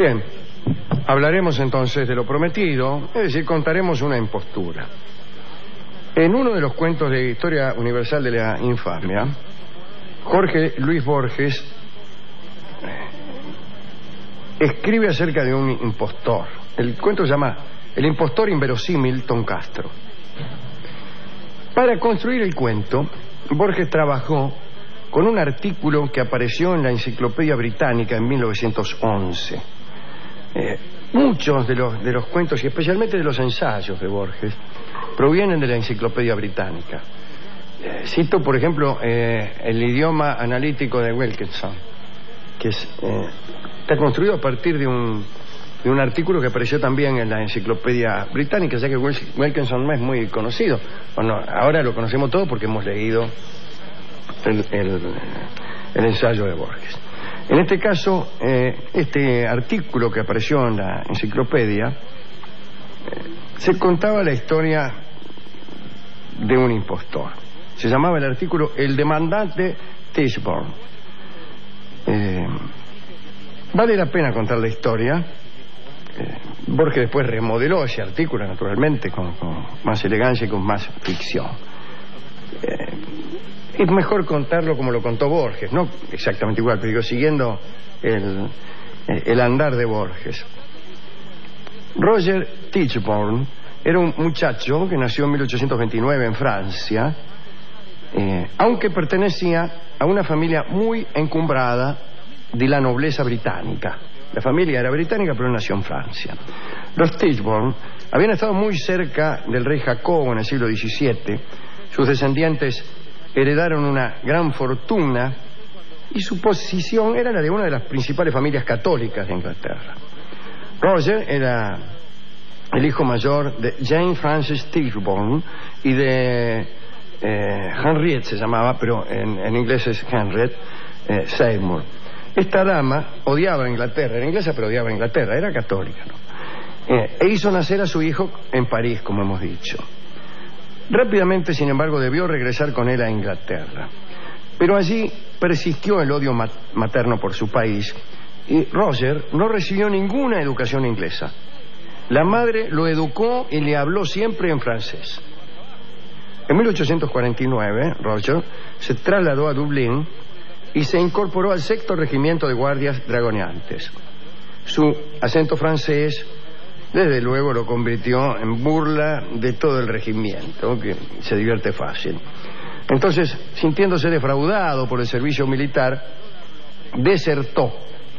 Bien, hablaremos entonces de lo prometido, es decir, contaremos una impostura. En uno de los cuentos de Historia Universal de la Infamia, Jorge Luis Borges escribe acerca de un impostor. El cuento se llama El impostor inverosímil Tom Castro. Para construir el cuento, Borges trabajó con un artículo que apareció en la Enciclopedia Británica en 1911. Muchos de los cuentos, y especialmente de los ensayos de Borges, provienen de la Enciclopedia Británica. Cito, por ejemplo, el idioma analítico de Wilkinson, que está construido a partir de un artículo que apareció también en la Enciclopedia Británica, ya que Wilkinson no es muy conocido. Bueno, ahora lo conocemos todo porque hemos leído el ensayo de Borges. En este caso, este artículo que apareció en la enciclopedia se contaba la historia de un impostor. Se llamaba el artículo El demandante Tichborne. Vale la pena contar la historia. Borges después remodeló ese artículo, naturalmente, con más elegancia y con más ficción. Es mejor contarlo como lo contó Borges, no exactamente igual, pero digo, siguiendo el andar de Borges. Roger Tichborne era un muchacho que nació en 1829 en Francia, aunque pertenecía a una familia muy encumbrada de la nobleza británica. La familia era británica, pero nació en Francia. Los Tichborne habían estado muy cerca del rey Jacobo en el siglo XVII. Sus descendientes heredaron una gran fortuna y su posición era la de una de las principales familias católicas de Inglaterra. Roger era el hijo mayor de Jane Frances Tichborne y de Henriette se llamaba, pero en inglés es Henriette Seymour. Esta dama odiaba a Inglaterra, era inglesa pero odiaba a Inglaterra, era católica, ¿no? E hizo nacer a su hijo en París, como hemos dicho. Rápidamente, sin embargo, debió regresar con él a Inglaterra. Pero allí persistió el odio materno por su país y Roger no recibió ninguna educación inglesa. La madre lo educó y le habló siempre en francés. En 1849, Roger se trasladó a Dublín y se incorporó al 6º Regimiento de Guardias Dragoneantes. Su acento francés, desde luego, lo convirtió en burla de todo el regimiento, que se divierte fácil. Entonces, sintiéndose defraudado por el servicio militar, desertó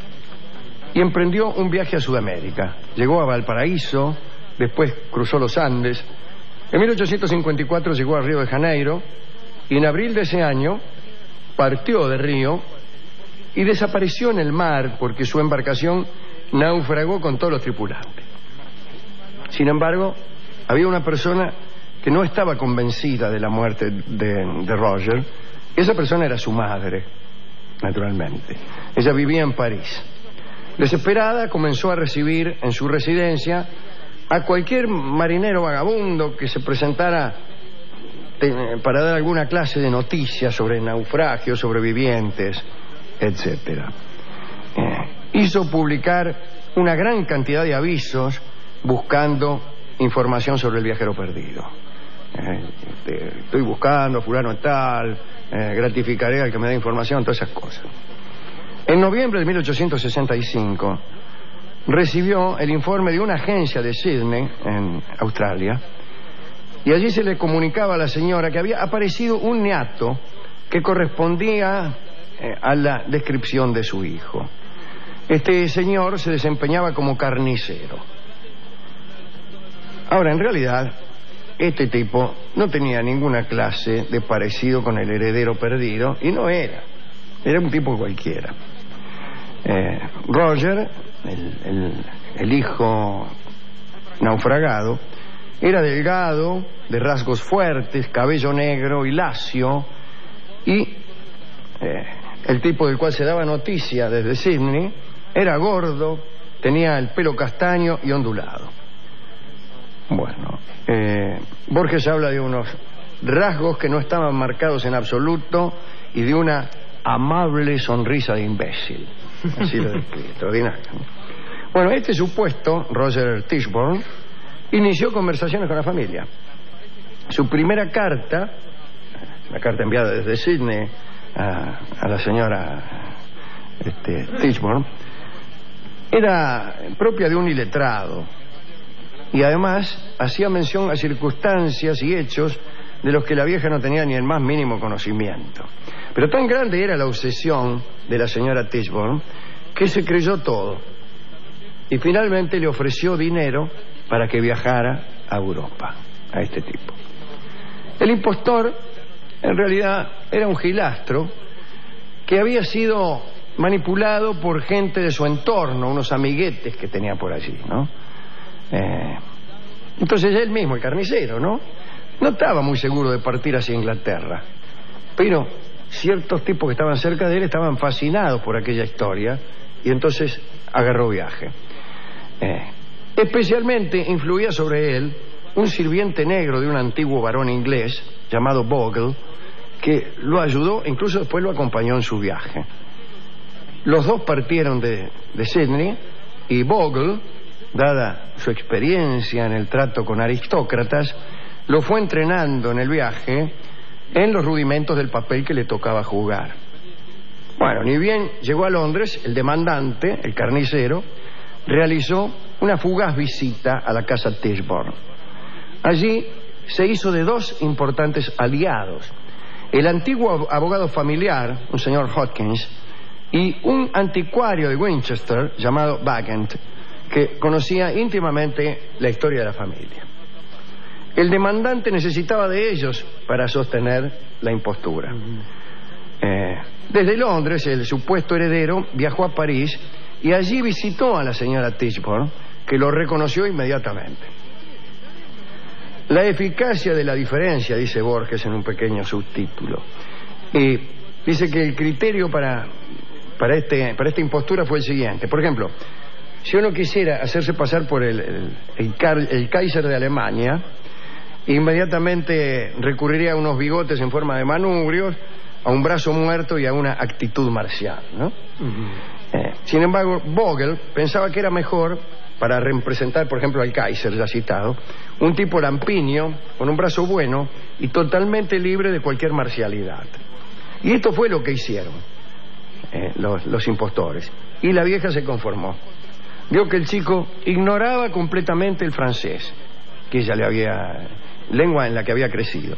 y emprendió un viaje a Sudamérica. Llegó a Valparaíso, después cruzó los Andes. En 1854 llegó a Río de Janeiro y en abril de ese año partió de Río y desapareció en el mar porque su embarcación naufragó con todos los tripulantes. Sin embargo, había una persona que no estaba convencida de la muerte de Roger. Esa persona era su madre, naturalmente. Ella vivía en París. Desesperada, comenzó a recibir en su residencia a cualquier marinero vagabundo que se presentara para dar alguna clase de noticias sobre naufragios, sobrevivientes, etc. Hizo publicar una gran cantidad de avisos buscando información sobre el viajero perdido. Estoy buscando a fulano tal, gratificaré al que me dé información, todas esas cosas. En noviembre de 1865 recibió el informe de una agencia de Sydney, en Australia, y allí se le comunicaba a la señora que había aparecido un neato que correspondía a la descripción de su hijo. Este señor se desempeñaba como carnicero. Ahora, en realidad, este tipo no tenía ninguna clase de parecido con el heredero perdido y no era un tipo cualquiera. Roger, el hijo naufragado, era delgado, de rasgos fuertes, cabello negro y lacio, y el tipo del cual se daba noticia desde Sydney era gordo, tenía el pelo castaño y ondulado. Bueno, Borges habla de unos rasgos que no estaban marcados en absoluto y de una amable sonrisa de imbécil. Así lo describe, extraordinario. Bueno, este supuesto, Roger Tichborne, inició conversaciones con la familia. Su primera carta, la carta enviada desde Sydney a la señora Tichborne, era propia de un iletrado y además hacía mención a circunstancias y hechos de los que la vieja no tenía ni el más mínimo conocimiento. Pero tan grande era la obsesión de la señora Tichborne que se creyó todo y finalmente le ofreció dinero para que viajara a Europa a este tipo. El impostor en realidad era un gilastro que había sido manipulado por gente de su entorno, unos amiguetes que tenía por allí, ¿no? Entonces él mismo, el carnicero, no estaba muy seguro de partir hacia Inglaterra, pero ciertos tipos que estaban cerca de él estaban fascinados por aquella historia y entonces agarró viaje. Especialmente influía sobre él un sirviente negro de un antiguo varón inglés llamado Bogle, que lo ayudó, incluso después lo acompañó en su viaje. Los dos partieron de Sydney y Bogle, dada su experiencia en el trato con aristócratas, lo fue entrenando en el viaje en los rudimentos del papel que le tocaba jugar. Bueno, ni bien llegó a Londres, el demandante, el carnicero, realizó una fugaz visita a la casa Tichborne. Allí se hizo de dos importantes aliados: el antiguo abogado familiar, un señor Hopkins, y un anticuario de Winchester llamado Bagent, que conocía íntimamente la historia de la familia. El demandante necesitaba de ellos para sostener la impostura. Desde Londres, el supuesto heredero viajó a París y allí visitó a la señora Tichborne, que lo reconoció inmediatamente. La eficacia de la diferencia, dice Borges en un pequeño subtítulo, dice que el criterio para esta impostura fue el siguiente. Por ejemplo, si uno quisiera hacerse pasar por el Kaiser de Alemania, inmediatamente recurriría a unos bigotes en forma de manubrios, a un brazo muerto y a una actitud marcial, ¿no? Sin embargo, Bogle pensaba que era mejor, para representar, por ejemplo, al Kaiser ya citado, un tipo lampiño, con un brazo bueno y totalmente libre de cualquier marcialidad. Y esto fue lo que hicieron los impostores. Y la vieja se conformó. Vio que el chico ignoraba completamente el francés, que ella lengua en la que había crecido.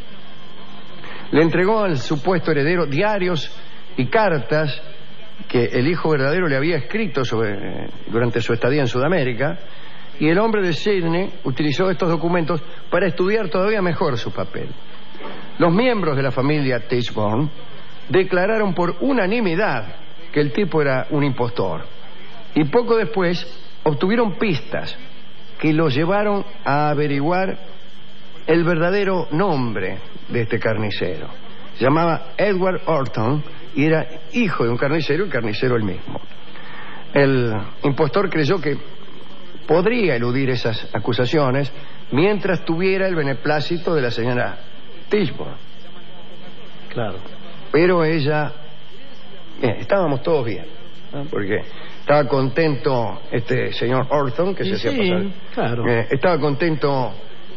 Le entregó al supuesto heredero diarios y cartas que el hijo verdadero le había escrito durante su estadía en Sudamérica, y el hombre de Sydney utilizó estos documentos para estudiar todavía mejor su papel. Los miembros de la familia Tichborne declararon por unanimidad que el tipo era un impostor, y poco después obtuvieron pistas que los llevaron a averiguar el verdadero nombre de este carnicero. Se llamaba Edward Orton y era hijo de un carnicero, y carnicero el mismo. El impostor creyó que podría eludir esas acusaciones mientras tuviera el beneplácito de la señora Tichborne. Claro. Pero ella... estábamos todos bien, ¿no? Porque estaba contento este señor Orton, que se hacía pasar. Claro. Estaba contento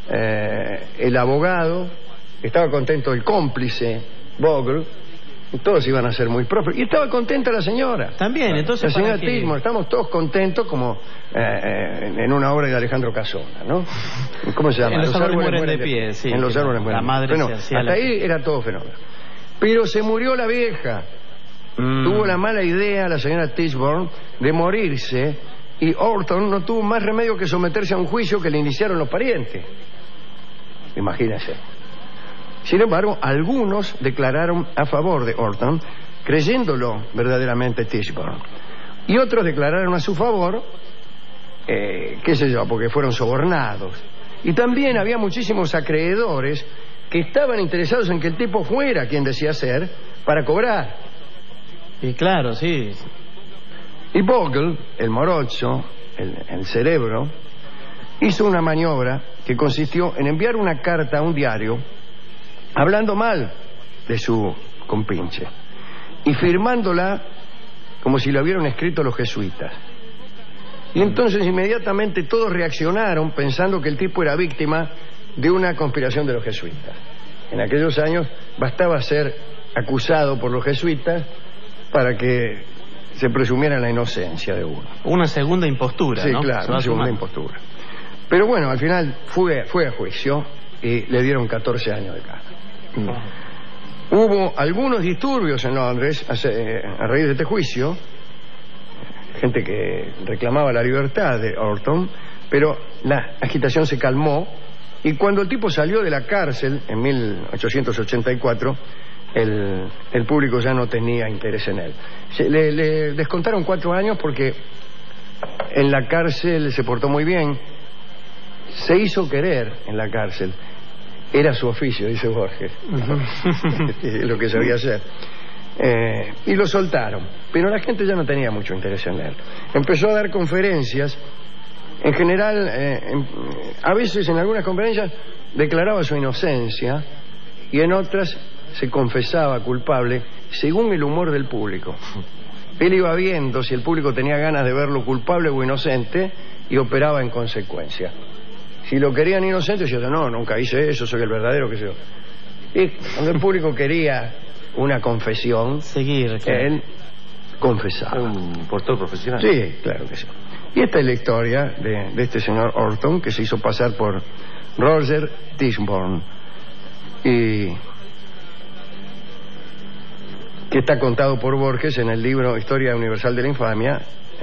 el abogado, estaba contento el cómplice, Bogle, y todos iban a ser muy prósperos. Y estaba contenta la señora. También, entonces... La señora Tichborne, estamos todos contentos como en una obra de Alejandro Casona, ¿no? ¿Cómo se llama? En los árboles mueren de pie, sí. En los árboles mueren de pie. La madre bueno, se hacía hasta ahí era todo fenómeno. Pero se murió la vieja. Tuvo la mala idea la señora Tichborne de morirse, y Orton no tuvo más remedio que someterse a un juicio que le iniciaron los parientes. Imagínense. Sin embargo, algunos declararon a favor de Orton, creyéndolo verdaderamente Tichborne, y otros declararon a su favor, qué sé yo, porque fueron sobornados. Y también había muchísimos acreedores que estaban interesados en que el tipo fuera quien decía ser, para cobrar. Y claro, sí. Y Bogle, el morocho, el cerebro, hizo una maniobra que consistió en enviar una carta a un diario hablando mal de su compinche y firmándola como si la hubieran escrito los jesuitas. Y entonces inmediatamente todos reaccionaron pensando que el tipo era víctima de una conspiración de los jesuitas. En aquellos años bastaba ser acusado por los jesuitas para que se presumiera la inocencia de uno. Una segunda impostura, Sí, ¿no? claro, una segunda impostura. Pero bueno, al final fue a juicio y le dieron 14 años de cárcel. Hubo algunos disturbios en Londres a raíz de este juicio, gente que reclamaba la libertad de Orton, pero la agitación se calmó y cuando el tipo salió de la cárcel en 1884, el público ya no tenía interés en él. Le descontaron 4 años porque en la cárcel se portó muy bien, se hizo querer en la cárcel. Era su oficio, dice Borges. Lo que sabía hacer. Y lo soltaron. Pero la gente ya no tenía mucho interés en él. Empezó a dar conferencias. En general, a veces en algunas conferencias declaraba su inocencia y en otras se confesaba culpable según el humor del público. Él iba viendo si el público tenía ganas de verlo culpable o inocente y operaba en consecuencia. Si lo querían inocente, decía, no, nunca hice eso, soy el verdadero, qué sé yo. Y cuando el público quería una confesión, él confesaba. Un impostor profesional. Sí, claro que sí. Y esta es la historia de este señor Orton, que se hizo pasar por Roger Tichborne, y que está contado por Borges en el libro Historia Universal de la Infamia,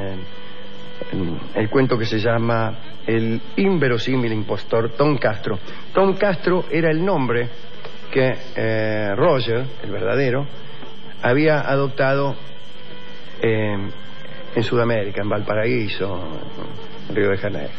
el cuento que se llama El inverosímil impostor Tom Castro. Tom Castro era el nombre que Roger, el verdadero, había adoptado en Sudamérica, en Valparaíso, en Río de Janeiro.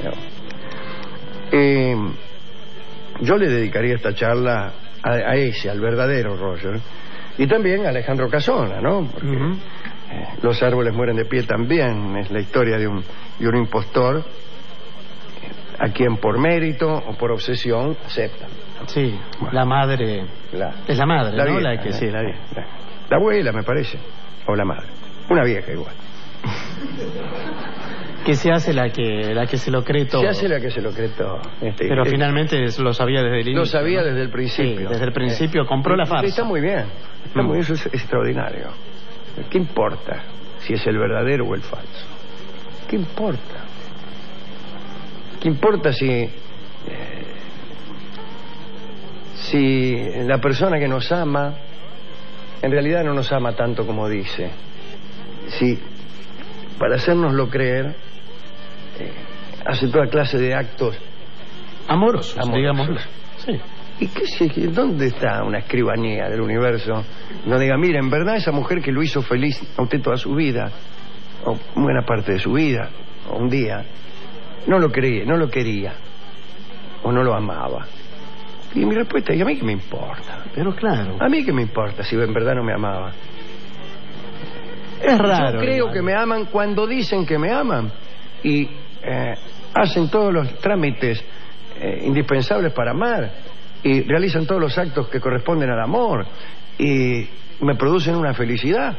Yo le dedicaría esta charla a ese, al verdadero Roger, y también a Alejandro Casona, ¿no? Porque Los árboles mueren de pie también es la historia de un impostor a quien por mérito o por obsesión aceptan. Sí, bueno. La madre. Es la madre, la ¿no? Vieja, La que sí, la vieja. La abuela, me parece. O la madre. Una vieja igual. Que se hace la que se lo cree todo. Se hace la que se lo cree todo. Pero finalmente lo sabía desde el inicio. Lo sabía, ¿no? Desde el Sí, principio. desde el principio compró la farsa. Está muy bien. Está muy bien, eso es extraordinario. ¿Qué importa si es el verdadero o el falso? ¿Qué importa? ¿Qué importa si la persona que nos ama en realidad no nos ama tanto como dice? Si para hacérnoslo creer hace toda clase de actos amorosos. Digamos. Sí. ¿Y dónde está una escribanía del universo donde diga, mira, en verdad esa mujer que lo hizo feliz a usted toda su vida, o buena parte de su vida, o un día, no lo quería, o no lo amaba? Y mi respuesta es, ¿a mí qué me importa? Pero claro. ¿A mí qué me importa si en verdad no me amaba? Es raro. Yo creo que me aman cuando dicen que me aman y hacen todos los trámites indispensables para amar y realizan todos los actos que corresponden al amor y me producen una felicidad.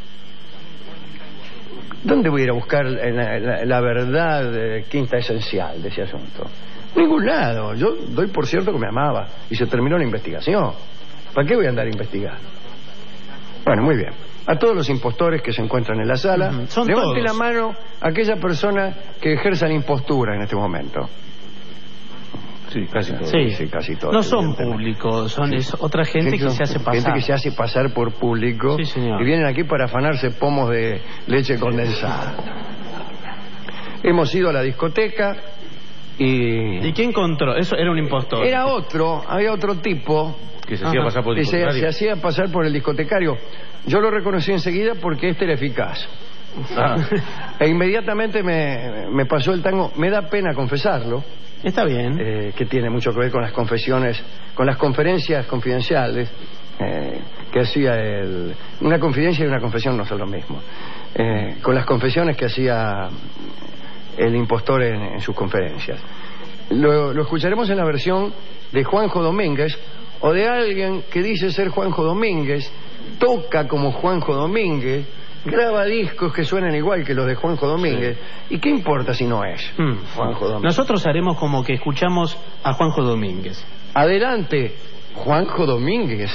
¿Dónde voy a ir a buscar la verdad quinta esencial de ese asunto? Ningún lado. Yo doy por cierto que me amaba y se terminó la investigación. ¿Para qué voy a andar a investigar? Bueno, muy bien. A todos los impostores que se encuentran en la sala, levante la mano a aquella persona que ejerza la impostura en este momento. Sí, casi todos. Sí, casi todos. No son públicos, es otra gente que se hace pasar. Gente que se hace pasar por público. Sí, señor. Y vienen aquí para afanarse pomos de leche condensada. Hemos ido a la discoteca y... ¿Y qué encontró? Eso era un impostor. Había otro tipo... Que se hacía pasar por el discotecario. Se hacía pasar por el discotecario. Yo lo reconocí enseguida porque este era eficaz. E inmediatamente me pasó el tango. Me da pena confesarlo. Está bien. Que tiene mucho que ver con las confesiones, con las conferencias confidenciales que hacía él. Una confidencia y una confesión no son lo mismo. Con las confesiones que hacía el impostor en sus conferencias. Lo escucharemos en la versión de Juanjo Domínguez o de alguien que dice ser Juanjo Domínguez, toca como Juanjo Domínguez, graba discos que suenan igual que los de Juanjo Domínguez. Sí. ¿Y qué importa si no es Juanjo Domínguez? Nosotros haremos como que escuchamos a Juanjo Domínguez. Adelante, Juanjo Domínguez.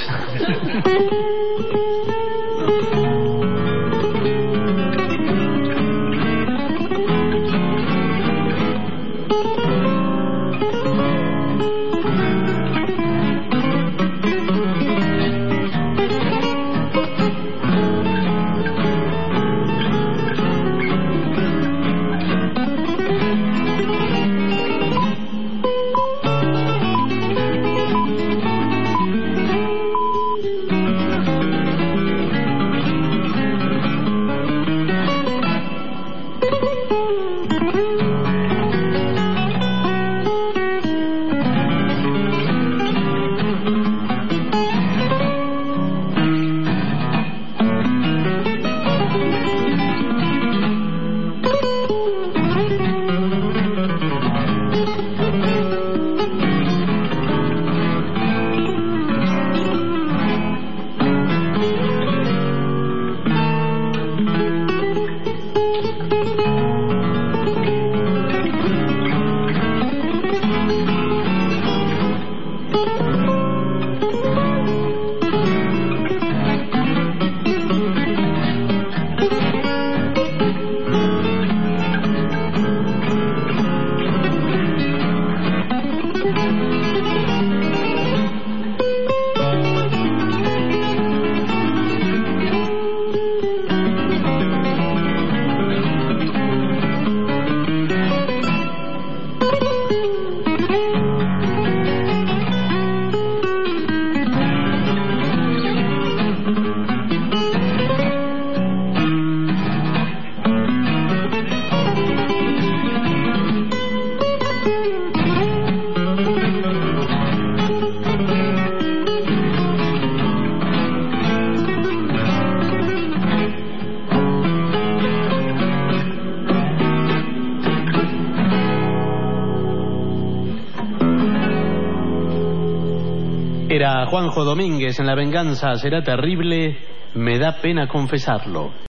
Era Juanjo Domínguez en La venganza será terrible, me da pena confesarlo.